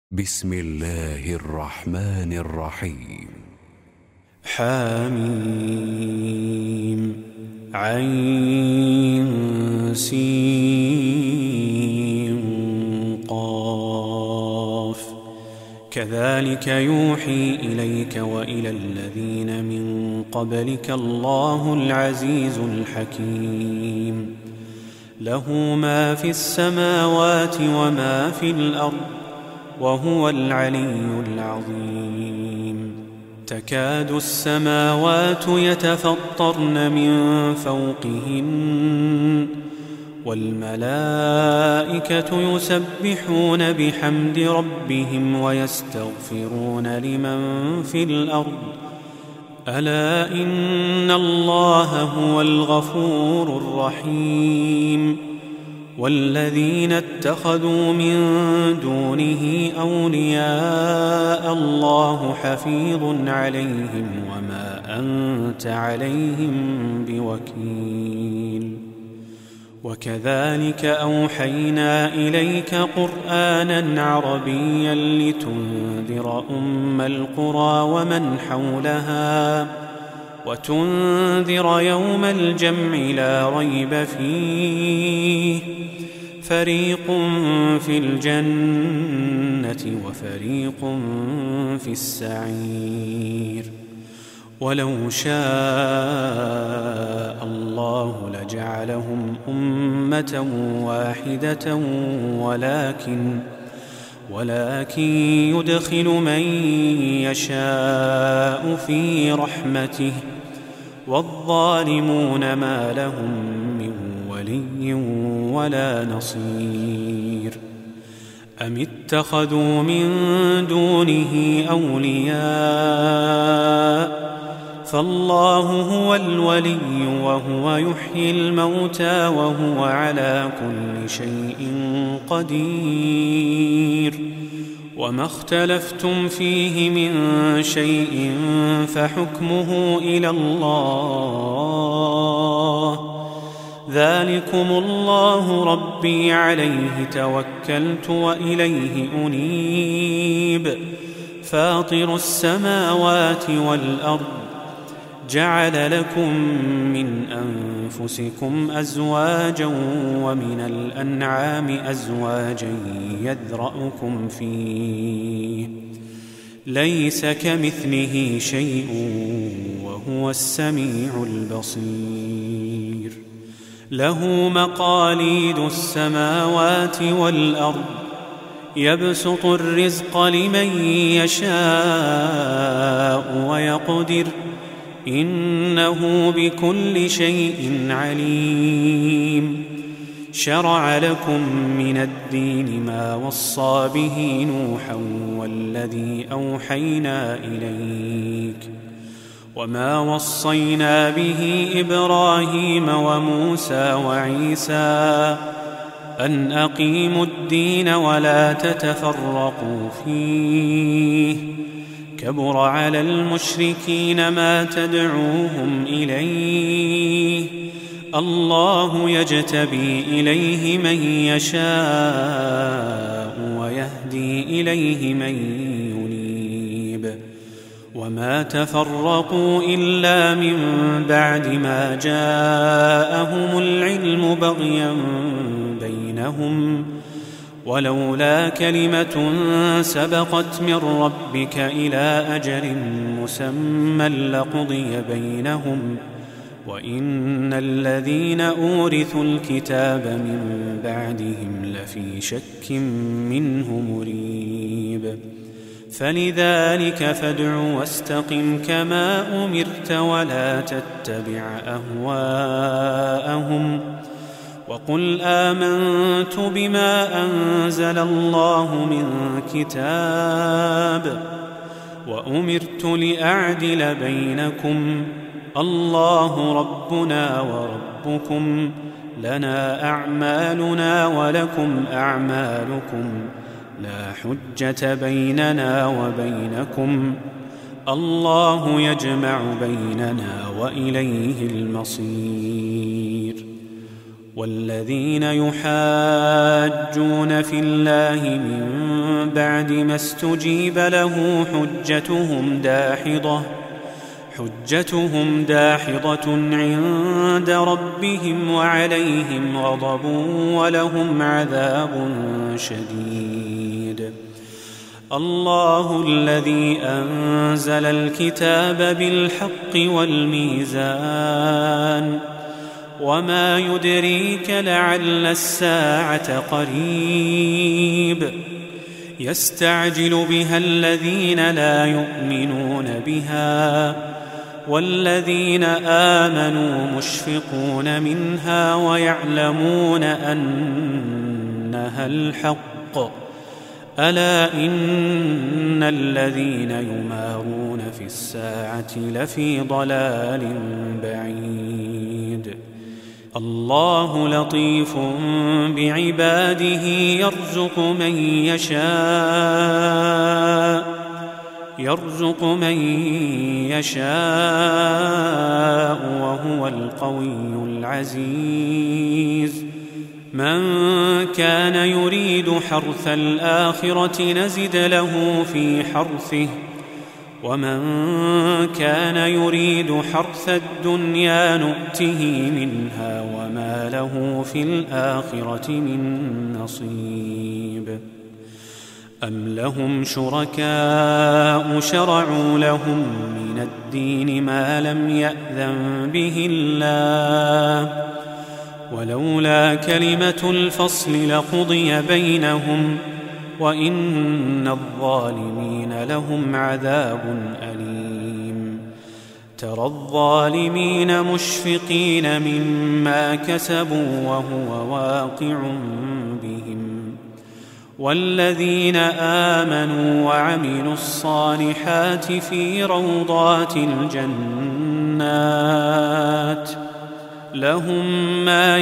بسم الله الرحمن الرحيم. حميم عين سين قاف كذلك يوحي إليك وإلى الذين من قبلك الله العزيز الحكيم. له ما في السماوات وما في الأرض وهو العلي العظيم. تكاد السماوات يتفطرن من فوقهن والملائكة يسبحون بحمد ربهم ويستغفرون لمن في الأرض ألا إن الله هو الغفور الرحيم. والذين اتخذوا من دونه أولياء الله حفيظ عليهم وما أنت عليهم بوكيل. وكذلك أوحينا إليك قرآنا عربيا لتنذر أم القرى ومن حولها وتنذر يوم الجمع لا ريب فيه فريق في الجنة وفريق في السعير. ولو شاء الله لجعلهم أمة واحدة ولكن يدخل من يشاء في رحمته والظالمون ما لهم من ولي ولا نصير. أم اتخذوا من دونه أولياء فالله هو الولي وهو يحيي الموتى وهو على كل شيء قدير. وما اختلفتم فيه من شيء فحكمه إلى الله ذلكم الله ربي عليه توكلت وإليه أنيب. فاطر السماوات والأرض جعل لكم من أنفسكم أزواجا ومن الأنعام أزواجا يذرأكم فيه ليس كمثله شيء وهو السميع البصير. له مقاليد السماوات والأرض يبسط الرزق لمن يشاء ويقدر إنه بكل شيء عليم. شرع لكم من الدين ما وصى به نوحا والذي أوحينا إليك وما وصينا به إبراهيم وموسى وعيسى أن أقيموا الدين ولا تتفرقوا فيه كبر على المشركين ما تدعوهم إليه الله يجتبي إليه من يشاء ويهدي إليه من ينيب. وما تفرقوا إلا من بعد ما جاءهم العلم بغيا بينهم ولولا كلمة سبقت من ربك إلى أجل مسمى لقضي بينهم وإن الذين أورثوا الكتاب من بعدهم لفي شك منه مريب. فلذلك فادع واستقم كما أمرت ولا تتبع أهواءهم وقل آمنت بما أنزل الله من كتاب وأمرت لأعدل بينكم الله ربنا وربكم لنا أعمالنا ولكم أعمالكم لا حجة بيننا وبينكم الله يجمع بيننا وإليه المصير. والذين يحاجون في الله من بعد ما استجيب له حجتهم داحضة عند ربهم وعليهم غضب ولهم عذاب شديد. الله الذي أنزل الكتاب بالحق والميزان وما يدريك لعل الساعة قريب يستعجل بها الذين لا يؤمنون بها والذين آمنوا مشفقون منها ويعلمون أنها الحق ألا إن الذين يمارون في الساعة لفي ضلال بعيد. الله لطيف بعباده يرزق من يشاء وهو القوي العزيز. من كان يريد حرث الآخرة نزد له في حرثه ومن كان يريد حرث الدنيا نؤته منها وما له في الآخرة من نصيب. أم لهم شركاء شرعوا لهم من الدين ما لم يأذن به الله ولولا كلمة الفصل لقضي بينهم وإن الظالمين لهم عذاب أليم. ترى الظالمين مشفقين مما كسبوا وهو واقع بهم والذين آمنوا وعملوا الصالحات في روضات الجنات لهم ما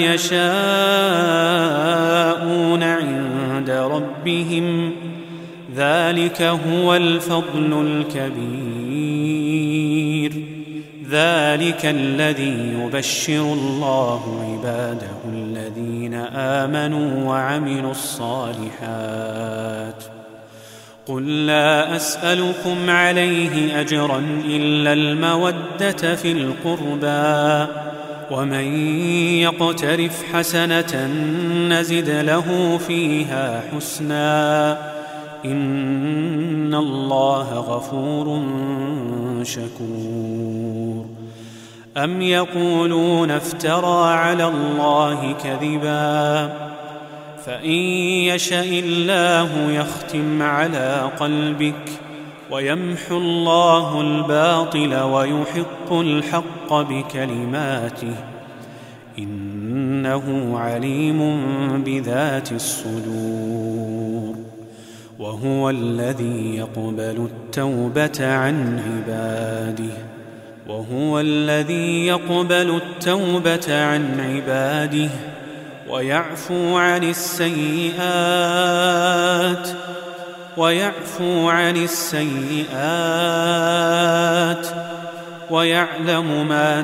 يشاءون عند ربهم ذلك هو الفضل الكبير. ذلك الذي يبشر الله عباده الذين آمنوا وعملوا الصالحات. قل لا أسألكم عليه أجرا إلا المودة في القربى ومن يقترف حسنة نزد له فيها حسنا إن الله غفور شكور. أم يقولون افترى على الله كذبا فإن يشأ الله يختم على قلبك ويمحو الله الباطل ويحق الحق بكلماته إنه عليم بذات الصدور. وهو الذي يقبل التوبة عن عباده ويعفو عن السيئات ويعلم ما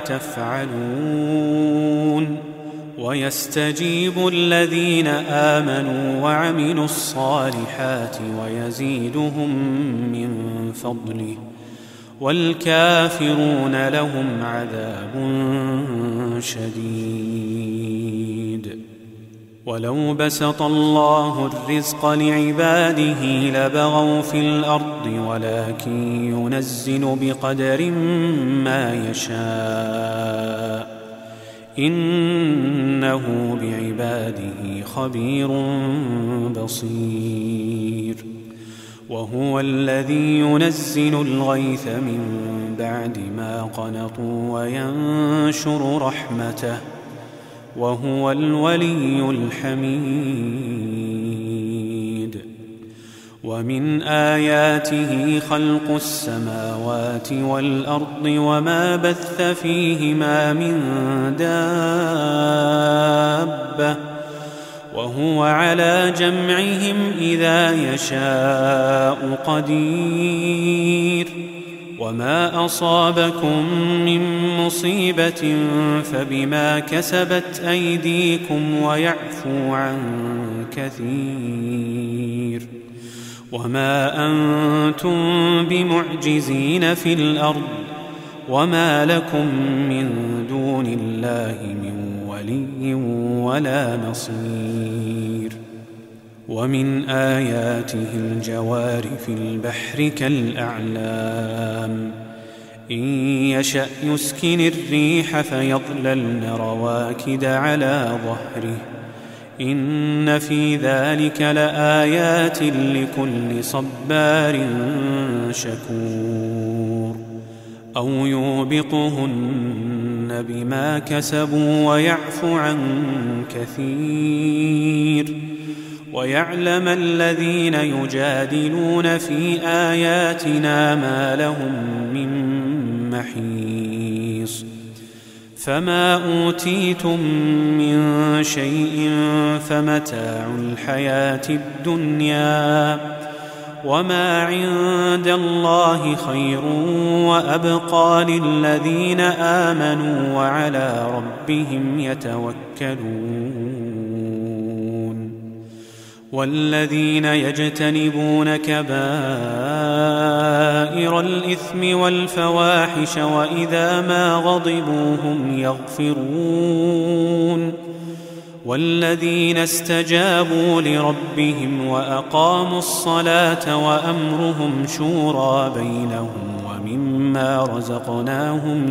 تفعلون ويستجيب الذين آمنوا وعملوا الصالحات ويزيدهم من فضله والكافرون لهم عذاب شديد. ولو بسط الله الرزق لعباده لبغوا في الأرض ولكن ينزل بقدر ما يشاء إنه بعباده خبير بصير. وهو الذي ينزل الغيث من بعد ما قنطوا وينشر رحمته وهو الولي الحميد. ومن آياته خلق السماوات والأرض وما بث فيهما من دابة وهو على جمعهم إذا يشاء قدير. وما أصابكم من مصيبة فبما كسبت أيديكم ويعفو عن كثير. وما أنتم بمعجزين في الأرض وما لكم من دون الله من ولي ولا نصير. ومن آياته الجوار في البحر كالأعلام إن يشأ يسكن الريح فيظللن رواكد على ظهره إن في ذلك لآيات لكل صبار شكور. أو يوبقهن بما كسبوا ويعفو عن كثير ويعلم الذين يجادلون في آياتنا ما لهم من محيص. فما أوتيتم من شيء فمتاع الحياة الدنيا وما عند الله خير وأبقى للذين آمنوا وعلى ربهم يتوكلون. والذين يجتنبون كبائر الإثم والفواحش وإذا ما غضبوا هم يغفرون. والذين استجابوا لربهم وأقاموا الصلاة وأمرهم شورى بينهم ومما رزقناهم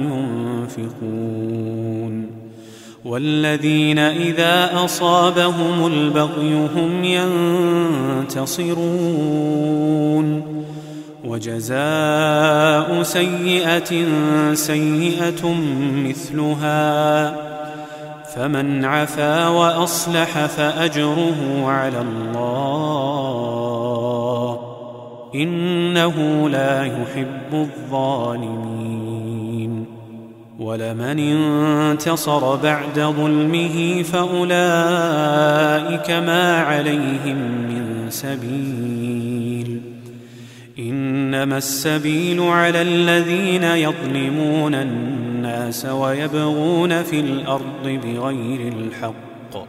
ينفقون. والذين إذا أصابهم البغي هم ينتصرون. وجزاء سيئة سيئة مثلها فمن عفا وأصلح فأجره على الله إنه لا يحب الظالمين. ولمن انتصر بعد ظلمه فأولئك ما عليهم من سبيل إنما السبيل على الذين يظلمون الناس ويبغون في الأرض بغير الحق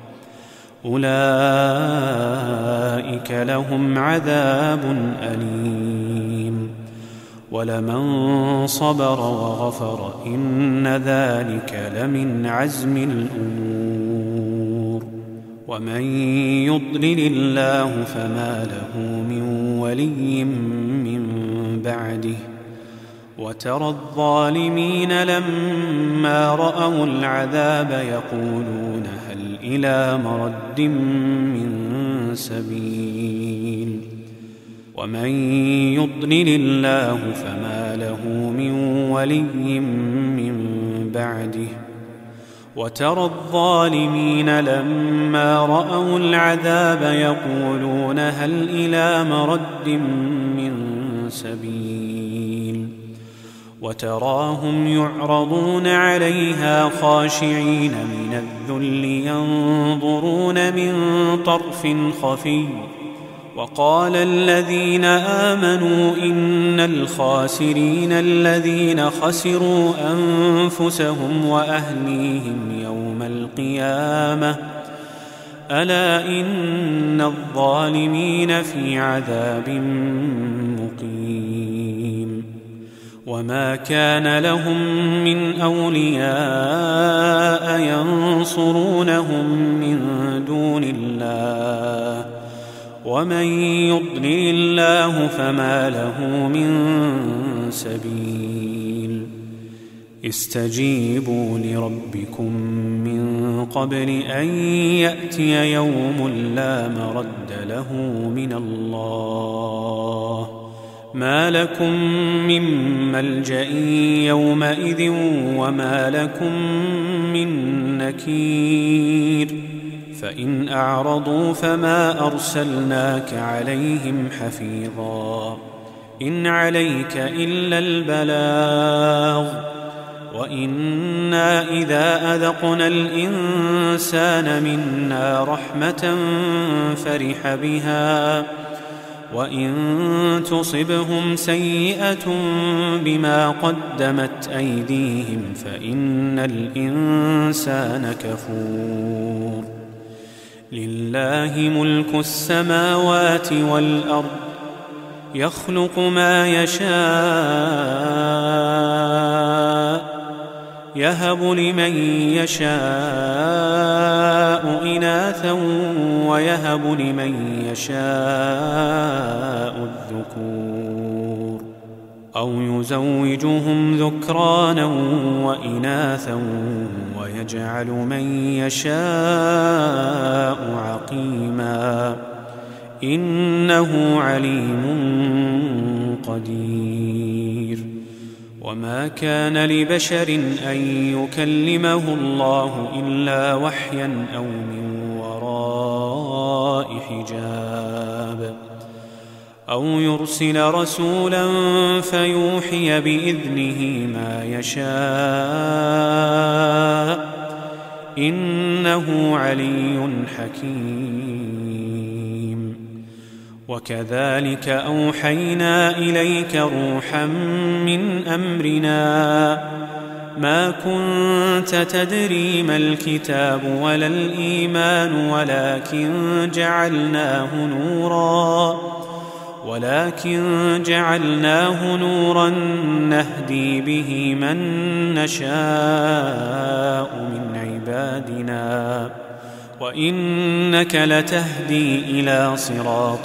أولئك لهم عذاب أليم. ولمن صبر وغفر إن ذلك لمن عزم الأمور. ومن يضلل الله فما له من ولي من بعده. وترى الظالمين لما رأوا العذاب يقولون هل إلى مرد من سبيل. ومن يضلل الله فما له من ولي من بعده. وترى الظالمين لما رأوا العذاب يقولون هل إلى مرد من سبيل. وتراهم يعرضون عليها خاشعين من الذل ينظرون من طرف خفي. وقال الذين آمنوا إن الخاسرين الذين خسروا أنفسهم وأهليهم يوم القيامة ألا إن الظالمين في عذاب مقيم. وما كان لهم من أولياء ينصرونهم من دون الله ومن يضلل الله فما له من سبيل. استجيبوا لربكم من قبل أن يأتي يوم لا مرد له من الله ما لكم من ملجأ يومئذ وما لكم من نكير. فإن أعرضوا فما أرسلناك عليهم حفيظا إن عليك إلا البلاغ وإنا إذا أذقنا الإنسان منا رحمة فرح بها وإن تصبهم سيئة بما قدمت أيديهم فإن الإنسان كفور. لله ملك السماوات والأرض يخلق ما يشاء يهب لمن يشاء إناثا ويهب لمن يشاء الذكور أو يزوجهم ذكرانا وإناثا ويجعل من يشاء عقيما إنه عليم قدير. وما كان لبشر أن يكلمه الله إلا وحيا أو من وراء حجاب أو يرسل رسولا فيوحي بإذنه ما يشاء إنه علي حكيم. وكذلك أوحينا إليك روحا من أمرنا ما كنت تدري ما الكتاب ولا الإيمان ولكن جعلناه نورا نهدي به من نشاء من عبادنا وإنك لتهدي إلى صراط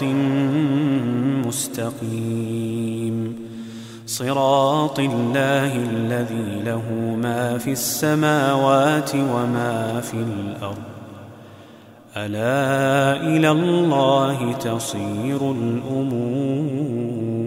مستقيم صراط الله الذي له ما في السماوات وما في الأرض ألا إلى الله تصير الأمور.